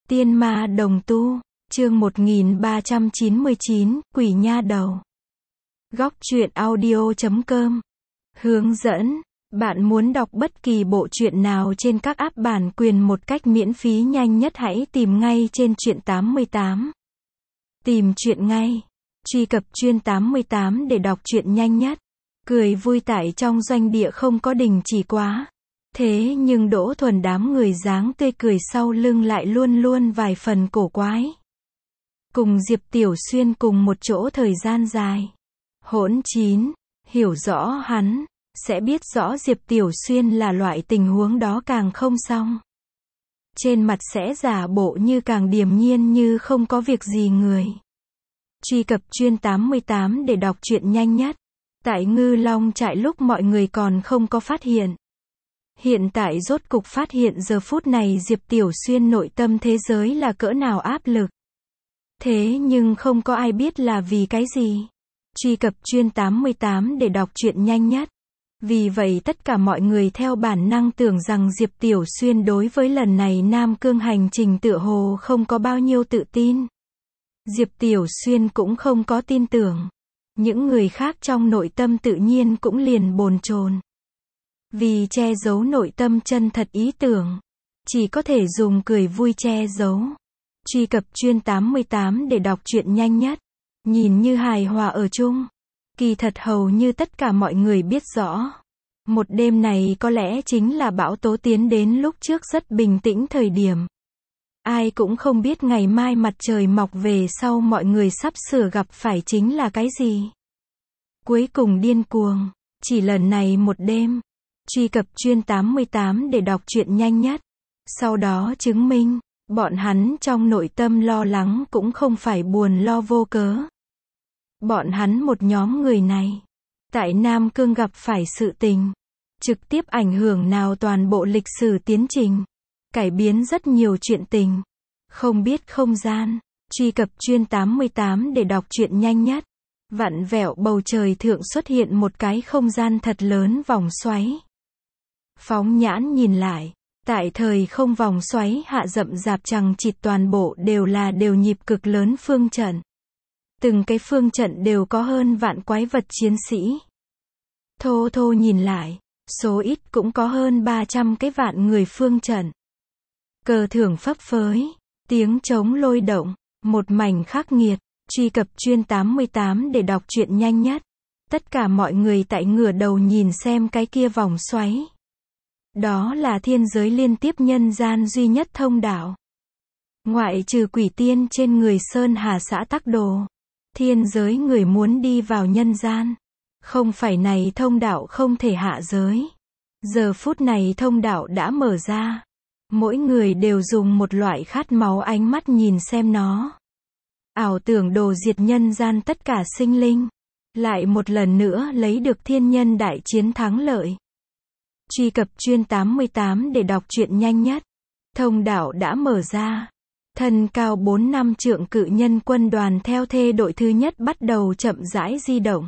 Tiên ma đồng tu, chương 1399, Quỷ nha đầu. Góc truyện audio.com. Hướng dẫn, bạn muốn đọc bất kỳ bộ truyện nào trên các app bản quyền một cách miễn phí nhanh nhất hãy tìm ngay trên Truyện 88. Tìm truyện ngay. Truy cập Truyện 88 để đọc truyện nhanh nhất. Cười vui tải trong doanh địa không có đình chỉ quá. Thế nhưng Đỗ Thuần đám người dáng tươi cười sau lưng lại luôn luôn vài phần cổ quái. Cùng Diệp Tiểu Xuyên cùng một chỗ thời gian dài. Hỗn chín, hiểu rõ hắn, sẽ biết rõ Diệp Tiểu Xuyên là loại tình huống đó càng không xong. Trên mặt sẽ giả bộ như càng điềm nhiên như không có việc gì người. Truy cập Truyện 88 để đọc truyện nhanh nhất. Tại Ngư Long trại lúc mọi người còn không có phát hiện. Hiện tại rốt cục phát hiện giờ phút này Diệp Tiểu Xuyên nội tâm thế giới là cỡ nào áp lực. Thế nhưng không có ai biết là vì cái gì. Truy cập Truyện 88 để đọc truyện nhanh nhất. Vì vậy tất cả mọi người theo bản năng tưởng rằng Diệp Tiểu Xuyên đối với lần này Nam Cương hành trình tựa hồ không có bao nhiêu tự tin. Diệp Tiểu Xuyên cũng không có tin tưởng. Những người khác trong nội tâm tự nhiên cũng liền bồn chồn. Vì che giấu nội tâm chân thật ý tưởng, chỉ có thể dùng cười vui che giấu. Truy cập Truyện 88 để đọc truyện nhanh nhất. Nhìn như hài hòa ở chung, kỳ thật hầu như tất cả mọi người biết rõ. Một đêm này có lẽ chính là bão tố tiến đến lúc trước rất bình tĩnh thời điểm. Ai cũng không biết ngày mai mặt trời mọc về sau mọi người sắp sửa gặp phải chính là cái gì. Cuối cùng điên cuồng, chỉ lần này một đêm. Truy cập Truyện 88 để đọc truyện nhanh nhất. Sau đó chứng minh, bọn hắn trong nội tâm lo lắng cũng không phải buồn lo vô cớ. Bọn hắn một nhóm người này, tại Nam Cương gặp phải sự tình, trực tiếp ảnh hưởng nào toàn bộ lịch sử tiến trình, cải biến rất nhiều chuyện tình, không biết không gian. Truy cập Truyện 88 để đọc truyện nhanh nhất. Vặn vẹo bầu trời thượng xuất hiện một cái không gian thật lớn vòng xoáy. Phóng nhãn nhìn lại, tại thời không vòng xoáy hạ rậm rạp chằng chịt toàn bộ đều nhịp cực lớn phương trận. Từng cái phương trận đều có hơn vạn quái vật chiến sĩ. Thô thô nhìn lại, số ít cũng có hơn 300 cái vạn người phương trận. Cờ thưởng phấp phới, tiếng trống lôi động, một mảnh khắc nghiệt. Truy cập Truyện 88 để đọc truyện nhanh nhất. Tất cả mọi người tại ngửa đầu nhìn xem cái kia vòng xoáy. Đó là thiên giới liên tiếp nhân gian duy nhất thông đạo. Ngoại trừ quỷ tiên trên người Sơn Hà xã Tắc Đồ, thiên giới người muốn đi vào nhân gian. Không phải này thông đạo không thể hạ giới. Giờ phút này thông đạo đã mở ra. Mỗi người đều dùng một loại khát máu ánh mắt nhìn xem nó. Ảo tưởng đồ diệt nhân gian tất cả sinh linh. Lại một lần nữa lấy được thiên nhân đại chiến thắng lợi. Truy cập Truyện 88 để đọc truyện nhanh nhất. Thông đạo đã mở ra. Thân cao 4 năm trượng cự nhân quân đoàn theo thê đội thứ nhất bắt đầu chậm rãi di động.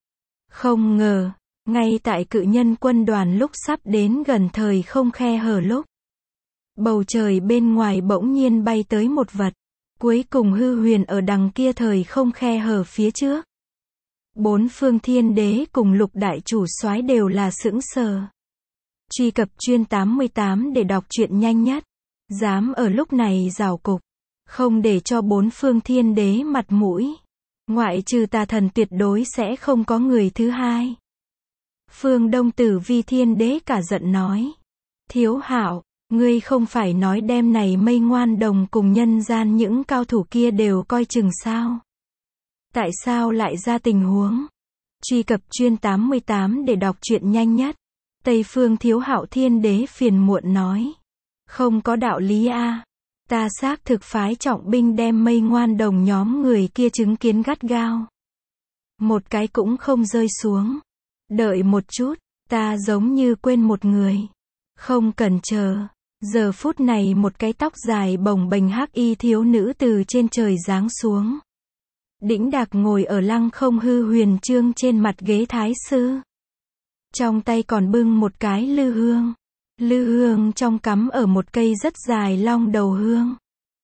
Không ngờ, ngay tại cự nhân quân đoàn lúc sắp đến gần thời không khe hở lúc. Bầu trời bên ngoài bỗng nhiên bay tới một vật. Cuối cùng hư huyền ở đằng kia thời không khe hở phía trước. Bốn phương thiên đế cùng lục đại chủ soái đều là sững sờ. Truy cập Truyện 88 để đọc truyện nhanh nhất. Dám ở lúc này rào cục. Không để cho bốn phương thiên đế mặt mũi. Ngoại trừ tà thần tuyệt đối sẽ không có người thứ hai. Phương Đông Tử Vi thiên đế cả giận nói. Thiếu Hạo, ngươi không phải nói đêm này Mây Ngoan Đồng cùng nhân gian những cao thủ kia đều coi chừng sao? Tại sao lại ra tình huống? Truy cập Truyện 88 để đọc truyện nhanh nhất. Tây Phương Thiếu Hạo thiên đế phiền muộn nói. Không có đạo lý a. Ta xác thực phái trọng binh đem Mây Ngoan Đồng nhóm người kia chứng kiến gắt gao. Một cái cũng không rơi xuống. Đợi một chút, ta giống như quên một người. Không cần chờ. Giờ phút này một cái tóc dài bồng bềnh hắc y thiếu nữ từ trên trời giáng xuống. Đĩnh đạc ngồi ở lăng không hư huyền chương trên mặt ghế thái sư. Trong tay còn bưng một cái lư hương. Lư hương trong cắm ở một cây rất dài long đầu hương.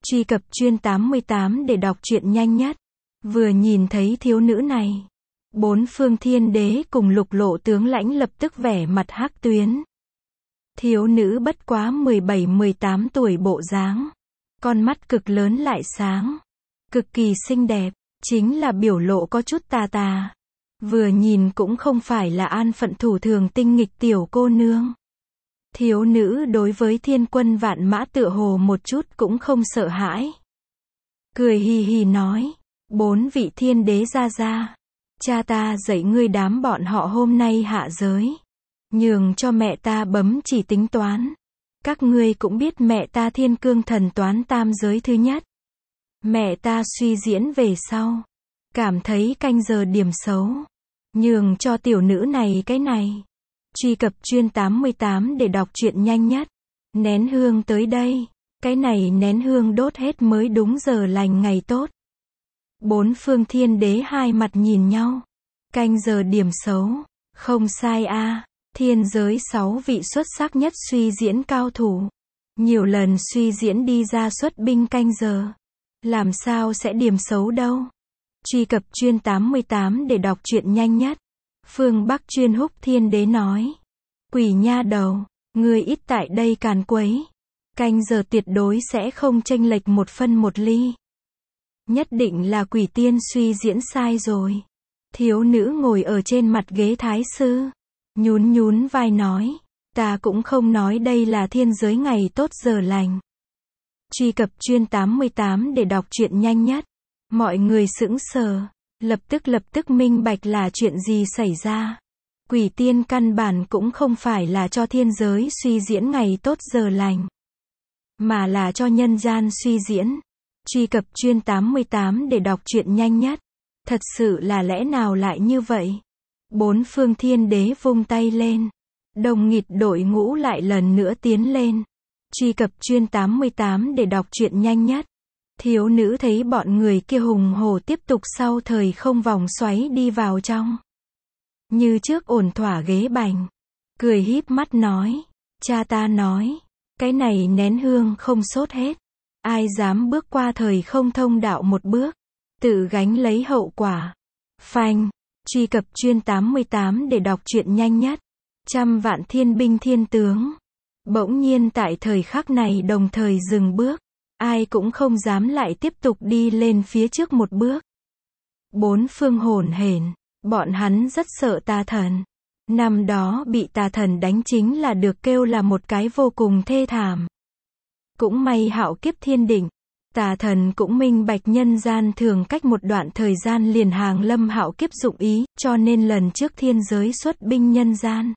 Truy cập Chuyên 88 để đọc truyện nhanh nhất. Vừa nhìn thấy thiếu nữ này, bốn phương thiên đế cùng Lục Lộ tướng lãnh lập tức vẻ mặt hắc tuyến. Thiếu nữ bất quá 17-18 tuổi bộ dáng, con mắt cực lớn lại sáng, cực kỳ xinh đẹp, chính là biểu lộ có chút tà tà. Vừa nhìn cũng không phải là an phận thủ thường tinh nghịch tiểu cô nương. Thiếu nữ đối với thiên quân vạn mã tựa hồ một chút cũng không sợ hãi. Cười hì hì nói, bốn vị thiên đế ra ra, cha ta dạy ngươi đám bọn họ hôm nay hạ giới, nhường cho mẹ ta bấm chỉ tính toán. Các ngươi cũng biết mẹ ta thiên cương thần toán tam giới thứ nhất. Mẹ ta suy diễn về sau, cảm thấy canh giờ điểm xấu, nhường cho tiểu nữ này cái này. Truy cập Chuyên 88 để đọc truyện nhanh nhất. Nén hương tới đây, cái này nén hương đốt hết mới đúng giờ lành ngày tốt. Bốn phương thiên đế hai mặt nhìn nhau. Canh giờ điểm xấu, không sai a. Thiên giới 6 vị xuất sắc nhất suy diễn cao thủ, nhiều lần suy diễn đi ra xuất binh canh giờ, làm sao sẽ điểm xấu đâu. Truy cập Chuyên 88 để đọc truyện nhanh nhất. Phương Bắc Chuyên Húc thiên đế nói, quỷ nha đầu, ngươi ít tại đây càn quấy, canh giờ tuyệt đối sẽ không chênh lệch một phân một ly. Nhất định là quỷ tiên suy diễn sai rồi. Thiếu nữ ngồi ở trên mặt ghế thái sư, nhún nhún vai nói, ta cũng không nói đây là thiên giới ngày tốt giờ lành. Truy cập Chuyên 88 để đọc truyện nhanh nhất. Mọi người sững sờ, lập tức minh bạch là chuyện gì xảy ra. Quỷ tiên căn bản cũng không phải là cho thiên giới suy diễn ngày tốt giờ lành, mà là cho nhân gian suy diễn. Truy cập Chuyên 88 để đọc truyện nhanh nhất. Thật sự là lẽ nào lại như vậy? Bốn phương thiên đế vung tay lên, đồng nghịt đội ngũ lại lần nữa tiến lên. Truy cập Chuyên 88 để đọc truyện nhanh nhất. Thiếu nữ thấy bọn người kia hùng hổ tiếp tục sau thời không vòng xoáy đi vào trong. Như trước ổn thỏa ghế bành, cười híp mắt nói, cha ta nói, cái này nén hương không sốt hết. Ai dám bước qua thời không thông đạo một bước, tự gánh lấy hậu quả. Phanh. Truy cập Chuyên 88 để đọc truyện nhanh nhất. Trăm vạn thiên binh thiên tướng, bỗng nhiên tại thời khắc này đồng thời dừng bước. Ai cũng không dám lại tiếp tục đi lên phía trước một bước. Bốn phương hỗn hển, bọn hắn rất sợ tà thần. Năm đó bị tà thần đánh chính là được kêu là một cái vô cùng thê thảm. Cũng may hạo kiếp thiên định, tà thần cũng minh bạch nhân gian thường cách một đoạn thời gian liền hàng lâm hạo kiếp dụng ý, cho nên lần trước thiên giới xuất binh nhân gian,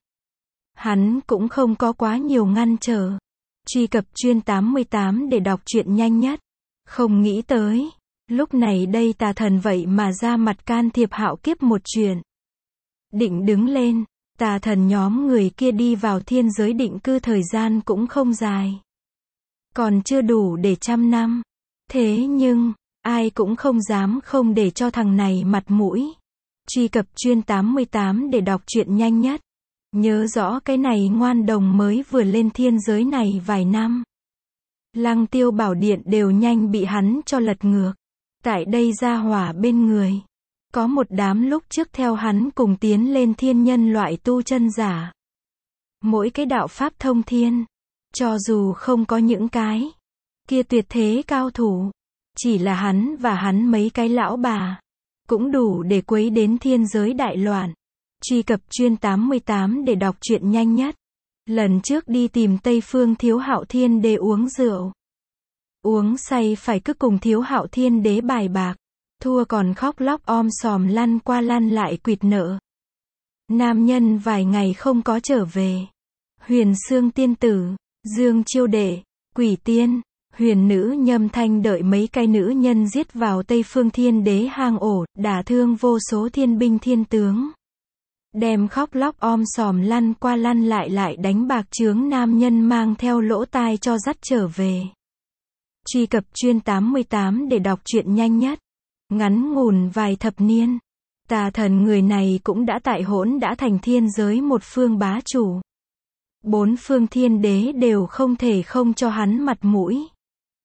hắn cũng không có quá nhiều ngăn trở. Truy cập Chuyên 88 để đọc truyện nhanh nhất. Không nghĩ tới, lúc này đây tà thần vậy mà ra mặt can thiệp hạo kiếp một chuyện. Định đứng lên, tà thần nhóm người kia đi vào thiên giới định cư thời gian cũng không dài, còn chưa đủ để 100 năm. Thế nhưng, ai cũng không dám không để cho thằng này mặt mũi. Truy cập Chuyên 88 để đọc truyện nhanh nhất. Nhớ rõ cái này ngoan đồng mới vừa lên thiên giới này vài năm. Lăng Tiêu Bảo Điện đều nhanh bị hắn cho lật ngược. Tại đây gia hỏa bên người, có một đám lúc trước theo hắn cùng tiến lên thiên nhân loại tu chân giả. Mỗi cái đạo pháp thông thiên, cho dù không có những cái kia tuyệt thế cao thủ, chỉ là hắn và hắn mấy cái lão bà, cũng đủ để quấy đến thiên giới đại loạn. Truy cập Chuyên 88 để đọc truyện nhanh nhất. Lần trước đi tìm Tây Phương Thiếu Hạo Thiên Đế uống rượu, uống say phải cứ cùng Thiếu Hạo Thiên Đế bài bạc, thua còn khóc lóc om sòm lăn qua lăn lại quỵt nợ. Nam nhân vài ngày không có trở về. Huyền Xương tiên tử, Dương Chiêu Đệ, Quỷ Tiên, Huyền Nữ Nhâm Thanh đợi mấy cái nữ nhân giết vào Tây Phương Thiên Đế hang ổ, đả thương vô số thiên binh thiên tướng, đem khóc lóc om sòm lăn qua lăn lại đánh bạc chướng nam nhân mang theo lỗ tai cho dắt trở về. Truy cập Chuyên 88 để đọc truyện nhanh nhất. Ngắn ngủn vài thập niên, tà thần người này cũng đã tại hỗn đã thành thiên giới một phương bá chủ. Bốn phương thiên đế đều không thể không cho hắn mặt mũi.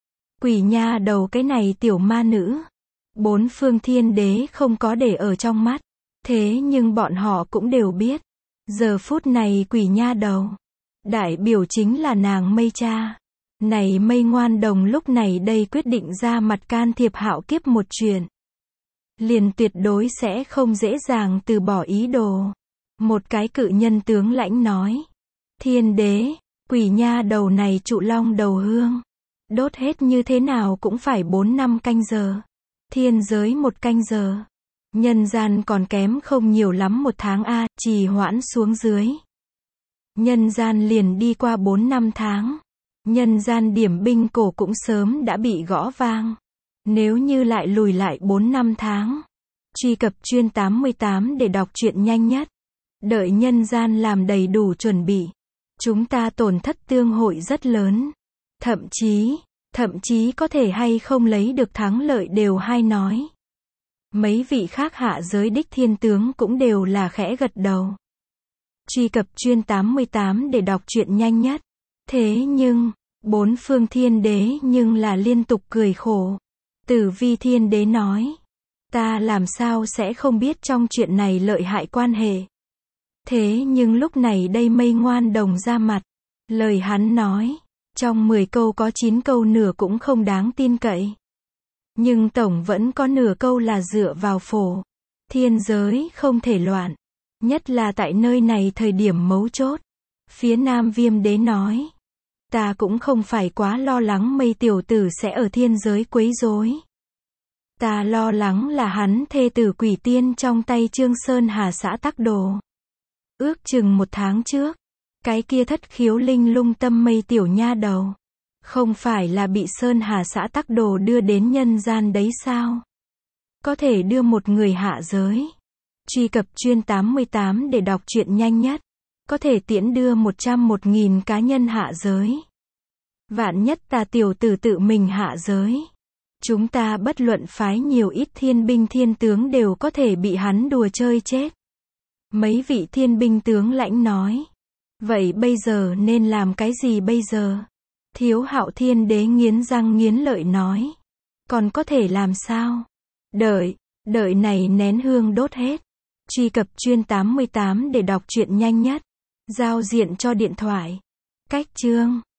Quỷ nha đầu cái này tiểu ma nữ. Bốn phương thiên đế không có để ở trong mắt. Thế nhưng bọn họ cũng đều biết. Giờ phút này quỷ nha đầu. Đại biểu chính là nàng Mây Cha. Này Mây Ngoan Đồng lúc này đây quyết định ra mặt can thiệp Hạo Kiếp một chuyện. Liền tuyệt đối sẽ không dễ dàng từ bỏ ý đồ. Một cái cự nhân tướng lãnh nói. Thiên đế, quỷ nha đầu này trụ long đầu hương. Đốt hết như thế nào cũng phải 4-5 canh giờ. Thiên giới 1 canh giờ. Nhân gian còn kém không nhiều lắm 1 tháng a, trì hoãn xuống dưới. Nhân gian liền đi qua 4-5 tháng. Nhân gian điểm binh cổ cũng sớm đã bị gõ vang. Nếu như lại lùi lại 4-5 tháng. Truy cập chuyên 88 để đọc truyện nhanh nhất. Đợi nhân gian làm đầy đủ chuẩn bị. Chúng ta tổn thất tương hội rất lớn. Thậm chí có thể hay không lấy được thắng lợi đều hay nói. Mấy vị khác hạ giới đích thiên tướng cũng đều là khẽ gật đầu. Truy cập chuyên 88 để đọc truyện nhanh nhất. Thế nhưng, bốn phương thiên đế nhưng là liên tục cười khổ. Tử Vi thiên đế nói. Ta làm sao sẽ không biết trong chuyện này lợi hại quan hệ. Thế nhưng lúc này đây Mây Ngoan Đồng ra mặt. Lời hắn nói. Trong 10 câu có 9 câu nửa cũng không đáng tin cậy. Nhưng tổng vẫn có nửa câu là dựa vào phổ. Thiên giới không thể loạn. Nhất là tại nơi này thời điểm mấu chốt. Phía Nam Viêm Đế nói. Ta cũng không phải quá lo lắng Mây tiểu tử sẽ ở thiên giới quấy rối. Ta lo lắng là hắn thê tử quỷ tiên trong tay Trương Sơn Hà xã tắc đồ. Ước chừng 1 tháng trước. Cái kia thất khiếu linh lung tâm Mây tiểu nha đầu. Không phải là bị Sơn Hà xã tắc đồ đưa đến nhân gian đấy sao? Có thể đưa một người hạ giới. Truy cập chuyên 88 để đọc truyện nhanh nhất. Có thể tiễn đưa 101.000 cá nhân hạ giới. Vạn nhất ta tiểu tử tự mình hạ giới. Chúng ta bất luận phái nhiều ít thiên binh thiên tướng đều có thể bị hắn đùa chơi chết. Mấy vị thiên binh tướng lãnh nói. Vậy bây giờ nên làm cái gì bây giờ? Thiếu Hạo thiên đế nghiến răng nghiến lợi nói. Còn có thể làm sao? Đợi này nén hương đốt hết. Truy cập chuyên 88 để đọc truyện nhanh nhất. Giao diện cho điện thoại. Cách chương